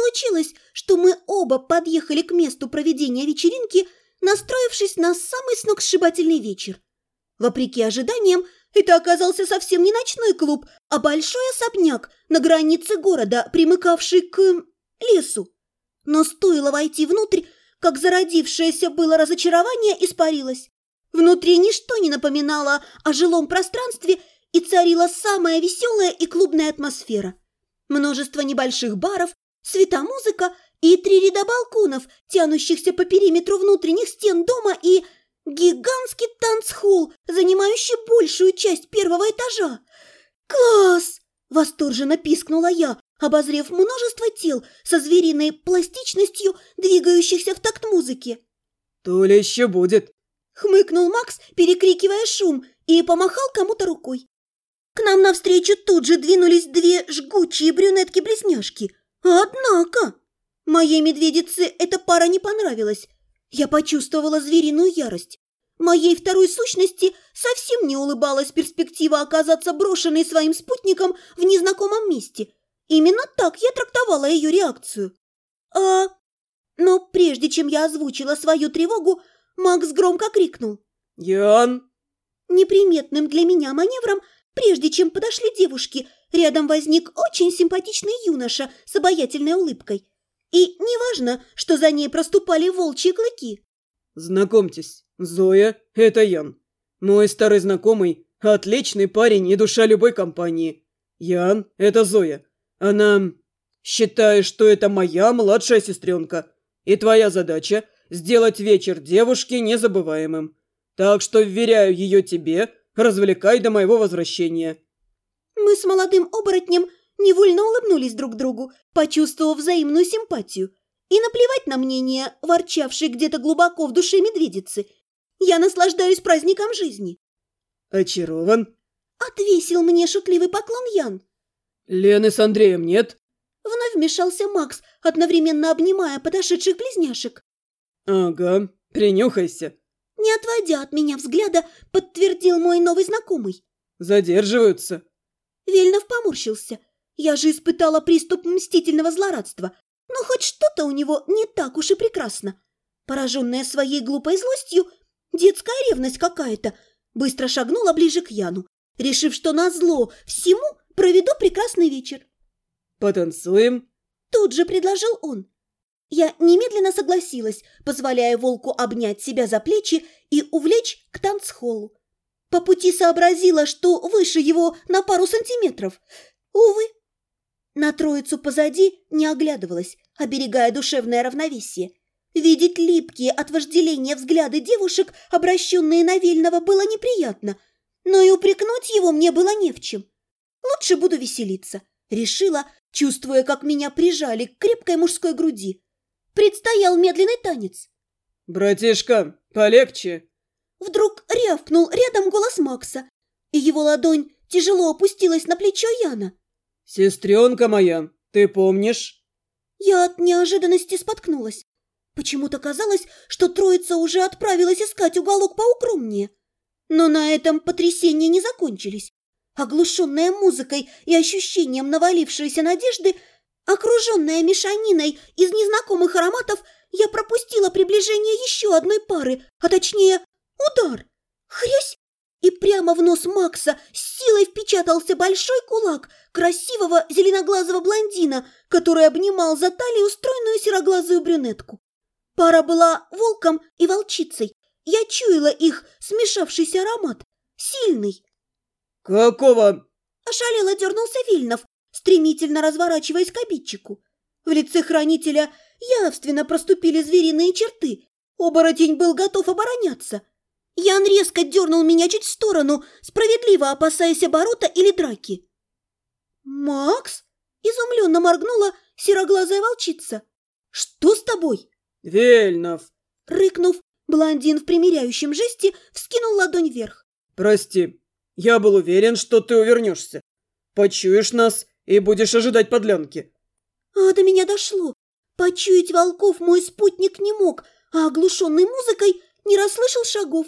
получилось, что мы оба подъехали к месту проведения вечеринки, настроившись на самый сногсшибательный вечер. Вопреки ожиданиям, это оказался совсем не ночной клуб, а большой особняк на границе города, примыкавший к лесу. Но стоило войти внутрь, как зародившееся было разочарование испарилось. Внутри ничто не напоминало о жилом пространстве, и царила самая веселая и клубная атмосфера. Множество небольших баров, светомузыка и 3 ряда балконов, тянущихся по периметру внутренних стен дома, и гигантский танцхолл, занимающий большую часть первого этажа. «Класс!» – восторженно пискнула я, обозрев множество тел со звериной пластичностью, двигающихся в такт музыки. «То ли еще будет!» – хмыкнул Макс, перекрикивая шум, и помахал кому-то рукой. К нам навстречу тут же двинулись 2 жгучие брюнетки-близняшки. Однако моей медведице эта пара не понравилась. Я почувствовала звериную ярость. Моей второй сущности совсем не улыбалась перспектива оказаться брошенной своим спутником в незнакомом месте. Именно так я трактовала ее реакцию. Но прежде чем я озвучила свою тревогу, Макс громко крикнул. «Ян!» Неприметным для меня маневром, прежде чем подошли девушки, рядом возник очень симпатичный юноша с обаятельной улыбкой. И неважно, что за ней проступали волчьи клыки. «Знакомьтесь, Зоя, это Ян. Мой старый знакомый, отличный парень и душа любой компании. Ян, это Зоя. Она... Считай, что это моя младшая сестренка. И твоя задача – сделать вечер девушки незабываемым. Так что вверяю ее тебе, развлекай до моего возвращения». Мы с молодым оборотнем невольно улыбнулись друг другу, почувствовав взаимную симпатию. И наплевать на мнение, ворчавшей где-то глубоко в душе медведицы. Я наслаждаюсь праздником жизни. «Очарован?» – отвесил мне шутливый поклон Ян. «Лены с Андреем нет?» – вновь вмешался Макс, одновременно обнимая подошедших близняшек. «Ага, принюхайся». Не отводя от меня взгляда, подтвердил мой новый знакомый. «Задерживаются». Вельнов поморщился. Я же испытала приступ мстительного злорадства. Но хоть что-то у него не так уж и прекрасно. Пораженная своей глупой злостью, детская ревность какая-то, быстро шагнула ближе к Яну, решив, что назло всему проведу прекрасный вечер. «Потанцуем?» Тут же предложил он. Я немедленно согласилась, позволяя волку обнять себя за плечи и увлечь к танцхоллу. По пути сообразила, что выше его на пару сантиметров. Увы. На троицу позади не оглядывалась, оберегая душевное равновесие. Видеть липкие от вожделения взгляды девушек, обращенные на Вельного, было неприятно, но и упрекнуть его мне было не в чем. Лучше буду веселиться, решила, чувствуя, как меня прижали к крепкой мужской груди. Предстоял медленный танец. «Братишка, полегче!» Вдруг рявкнул рядом голос Макса, и его ладонь тяжело опустилась на плечо Яна. «Сестренка моя, ты помнишь?» Я от неожиданности споткнулась. Почему-то казалось, что троица уже отправилась искать уголок поукромнее. Но на этом потрясения не закончились. Оглушенная музыкой и ощущением навалившейся надежды, окруженная мешаниной из незнакомых ароматов, я пропустила приближение еще одной пары, а точнее удар. Хрясь! И прямо в нос Макса с силой впечатался большой кулак красивого зеленоглазого блондина, который обнимал за талию стройную сероглазую брюнетку. Пара была волком и волчицей. Я чуяла их смешавшийся аромат. Сильный. «Какого?» Ошалело дернулся Вильнов, стремительно разворачиваясь к обидчику. В лице хранителя явственно проступили звериные черты. Оборотень был готов обороняться. Ян резко дернул меня чуть в сторону, справедливо опасаясь оборота или драки. «Макс?» – изумленно моргнула сероглазая волчица. «Что с тобой?» «Вельнов!» Рыкнув, блондин в примиряющем жесте вскинул ладонь вверх. «Прости, я был уверен, что ты увернешься. Почуешь нас и будешь ожидать подлянки». А до меня дошло. Почуять волков мой спутник не мог, а оглушенный музыкой не расслышал шагов.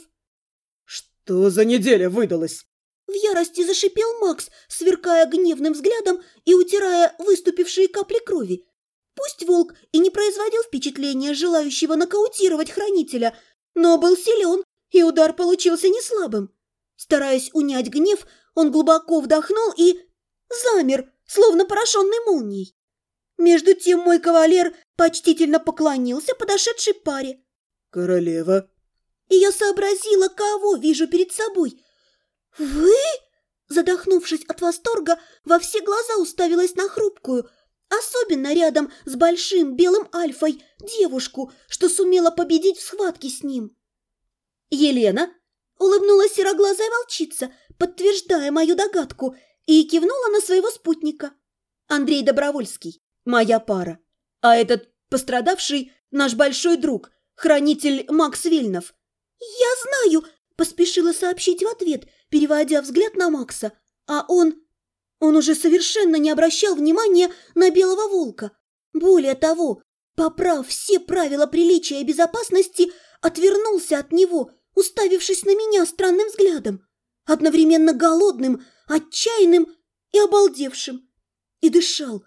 «Что за неделя выдалась?» В ярости зашипел Макс, сверкая гневным взглядом и утирая выступившие капли крови. Пусть волк и не производил впечатления желающего нокаутировать хранителя, но был силен, и удар получился не слабым. Стараясь унять гнев, он глубоко вдохнул и замер, словно пораженный молнией. Между тем мой кавалер почтительно поклонился подошедшей паре. «Королева». И я сообразила, кого вижу перед собой. «Вы?» Задохнувшись от восторга, во все глаза уставилась на хрупкую, особенно рядом с большим белым альфой, девушку, что сумела победить в схватке с ним. «Елена?» — улыбнулась сероглазая волчица, подтверждая мою догадку, и кивнула на своего спутника. «Андрей Добровольский, моя пара. А этот пострадавший — наш большой друг, хранитель Макс Вильнов». «Я знаю!» — поспешила сообщить в ответ, переводя взгляд на Макса. А он уже совершенно не обращал внимания на белого волка. Более того, поправ все правила приличия и безопасности, отвернулся от него, уставившись на меня странным взглядом, одновременно голодным, отчаянным и обалдевшим. И дышал,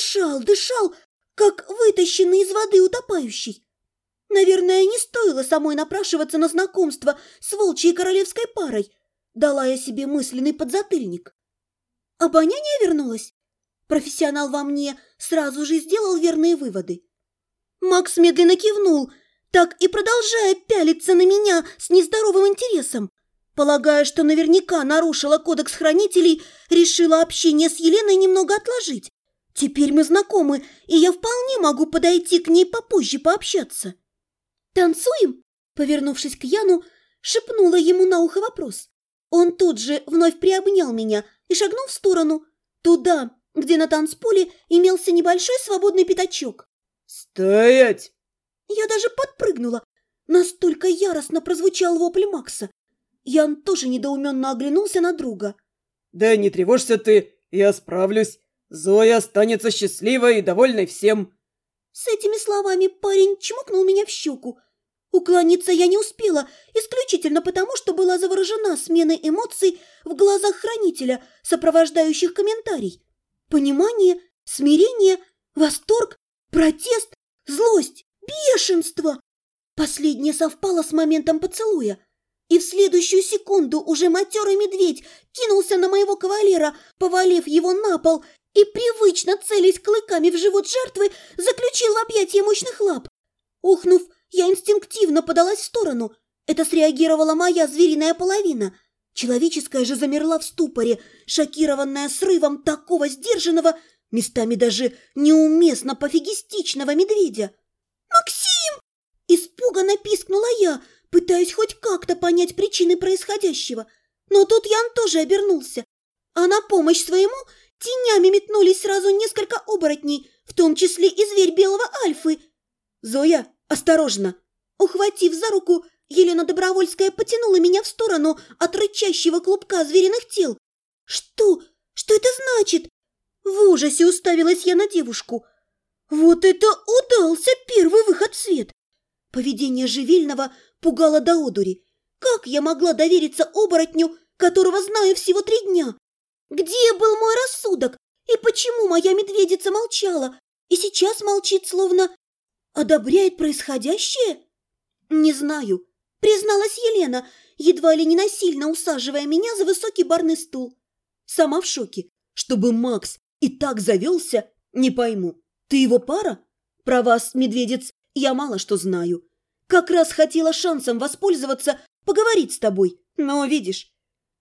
как вытащенный из воды утопающий. Наверное, не стоило самой напрашиваться на знакомство с волчьей королевской парой. Дала я себе мысленный подзатыльник. Обоняние вернулось? Профессионал во мне сразу же сделал верные выводы. Макс медленно кивнул, так и продолжая пялиться на меня с нездоровым интересом. Полагая, что наверняка нарушила кодекс хранителей, решила общение с Еленой немного отложить. Теперь мы знакомы, и я вполне могу подойти к ней попозже пообщаться. «Танцуем?» Повернувшись к Яну, шепнула ему на ухо вопрос. Он тут же вновь приобнял меня и шагнул в сторону, туда, где на танцполе имелся небольшой свободный пятачок. «Стоять!» Я даже подпрыгнула. Настолько яростно прозвучал вопль Макса. Ян тоже недоуменно оглянулся на друга. «Да не тревожься ты, я справлюсь. Зоя останется счастливой и довольной всем». С этими словами парень чмокнул меня в щеку. Уклониться я не успела, исключительно потому, что была заворожена сменой эмоций в глазах хранителя, сопровождающих комментарий. Понимание, смирение, восторг, протест, злость, бешенство. Последнее совпало с моментом поцелуя. И в следующую секунду уже матерый медведь кинулся на моего кавалера, повалив его на пол, и, привычно целясь клыками в живот жертвы, заключил в объятия мощных лап. Ухнув, я инстинктивно подалась в сторону. Это среагировала моя звериная половина. Человеческая же замерла в ступоре, шокированная срывом такого сдержанного, местами даже неуместно пофигистичного медведя. «Максим!» – испуганно пискнула я, пытаясь хоть как-то понять причины происходящего. Но тут Ян тоже обернулся. А на помощь своему тенями метнулись сразу несколько оборотней, в том числе и зверь белого альфы. «Зоя, осторожно!» Ухватив за руку, Елена Добровольская потянула меня в сторону от рычащего клубка звериных тел. «Что? Что это значит?» В ужасе уставилась я на девушку. Вот это удался первый выход в свет! Поведение Живильного пугало до одури. Как я могла довериться оборотню, которого знаю всего 3 дня? Где был мой рассудок? И почему моя медведица молчала? И сейчас молчит, словно одобряет происходящее? Не знаю, призналась Елена, едва ли не насильно усаживая меня за высокий барный стул. Сама в шоке. Чтобы Макс и так завелся, не пойму. Ты его пара? Про вас, медведец, я мало что знаю. Как раз хотела шансом воспользоваться, поговорить с тобой. Но видишь...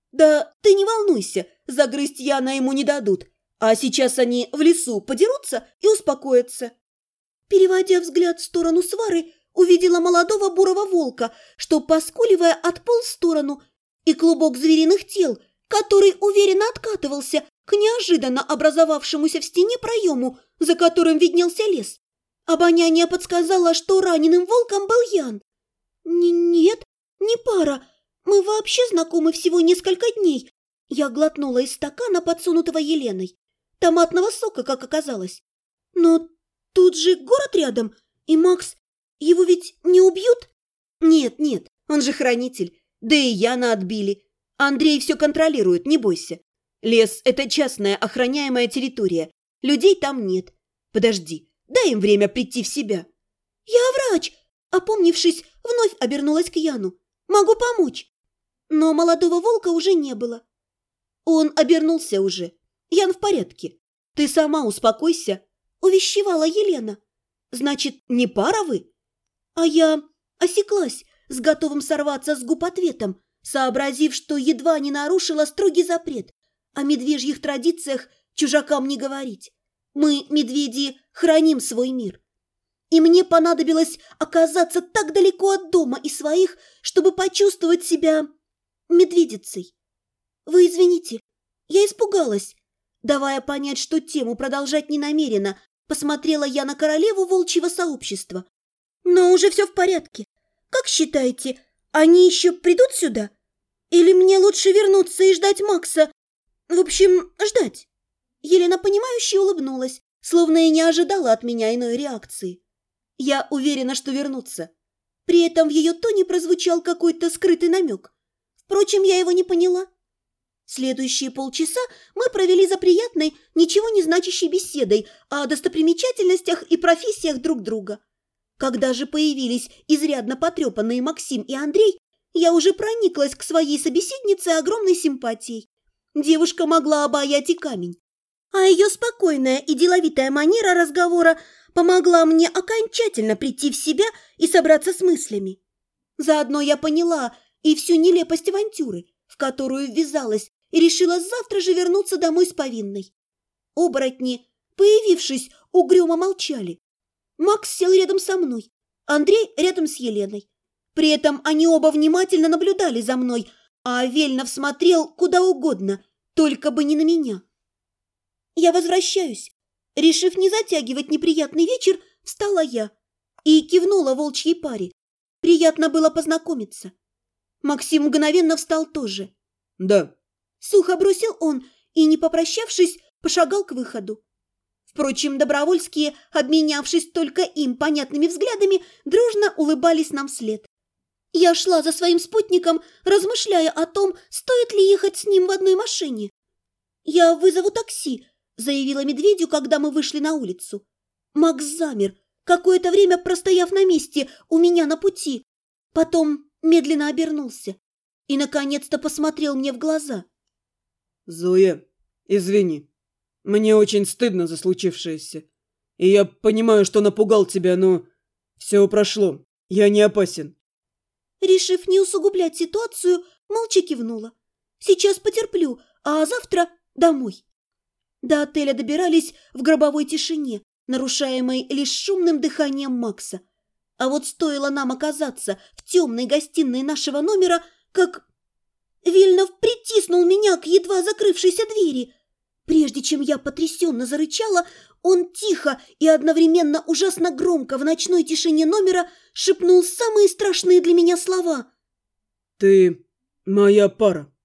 Да ты не волнуйся, загрызть Яна ему не дадут. А сейчас они в лесу подерутся и успокоятся. Переводя взгляд в сторону свары, увидела молодого бурого волка, что, поскуливая, отполз в сторону, и клубок звериных тел, который уверенно откатывался к неожиданно образовавшемуся в стене проему, за которым виднелся лес. Обоняние подсказало, что раненым волком был Ян. «Нет, не пара. Мы вообще знакомы всего несколько дней». Я глотнула из стакана, подсунутого Еленой. Томатного сока, как оказалось. «Но тут же город рядом, и Макс... Его ведь не убьют?» «Нет, он же хранитель. Да и Яна отбили. Андрей все контролирует, не бойся. Лес – это частная охраняемая территория. Людей там нет. Подожди, Дай им время прийти в себя». «Я врач!» Опомнившись, вновь обернулась к Яну. «Могу помочь». Но молодого волка уже не было. «Он обернулся уже. Ян в порядке. Ты сама успокойся», — увещевала Елена. «Значит, не пара вы?» А я осеклась с готовым сорваться с губ ответом, сообразив, что едва не нарушила строгий запрет о медвежьих традициях чужакам не говорить. Мы, медведи, храним свой мир. И мне понадобилось оказаться так далеко от дома и своих, чтобы почувствовать себя медведицей. «Вы извините, я испугалась». Давая понять, что тему продолжать не намерена, посмотрела я на королеву волчьего сообщества. «Но уже все в порядке. Как считаете, они еще придут сюда? Или мне лучше вернуться и ждать Макса? В общем, ждать?» Елена понимающе улыбнулась, словно и не ожидала от меня иной реакции. «Я уверена, что вернутся». При этом в ее тоне прозвучал какой-то скрытый намек. Впрочем, я его не поняла. Следующие полчаса мы провели за приятной, ничего не значащей беседой о достопримечательностях и профессиях друг друга. Когда же появились изрядно потрепанные Максим и Андрей, я уже прониклась к своей собеседнице огромной симпатией. Девушка могла обаять и камень. А ее спокойная и деловитая манера разговора помогла мне окончательно прийти в себя и собраться с мыслями. Заодно я поняла и всю нелепость авантюры, в которую ввязалась, и решила завтра же вернуться домой с повинной. Оборотни, появившись, угрюмо молчали. Макс сел рядом со мной, Андрей рядом с Еленой. При этом они оба внимательно наблюдали за мной, а Вельнов смотрел куда угодно, только бы не на меня. «Я возвращаюсь». Решив не затягивать неприятный вечер, встала я и кивнула волчьей паре. Приятно было познакомиться. Максим мгновенно встал тоже. «Да». Сухо бросил он и, не попрощавшись, пошагал к выходу. Впрочем, добровольские, обменявшись только им понятными взглядами, дружно улыбались нам вслед. Я шла за своим спутником, размышляя о том, стоит ли ехать с ним в одной машине. «Я вызову такси», — заявила медведю, когда мы вышли на улицу. Макс замер, какое-то время простояв на месте у меня на пути. Потом медленно обернулся и, наконец-то, посмотрел мне в глаза. «Зоя, извини. Мне очень стыдно за случившееся. И я понимаю, что напугал тебя, но все прошло. Я не опасен». Решив не усугублять ситуацию, молча кивнула. «Сейчас потерплю, а завтра домой». До отеля добирались в гробовой тишине, нарушаемой лишь шумным дыханием Макса. А вот стоило нам оказаться в темной гостиной нашего номера, как Вильнов притиснул меня к едва закрывшейся двери. Прежде чем я потрясенно зарычала, он тихо и одновременно ужасно громко в ночной тишине номера шепнул самые страшные для меня слова. «Ты моя пара».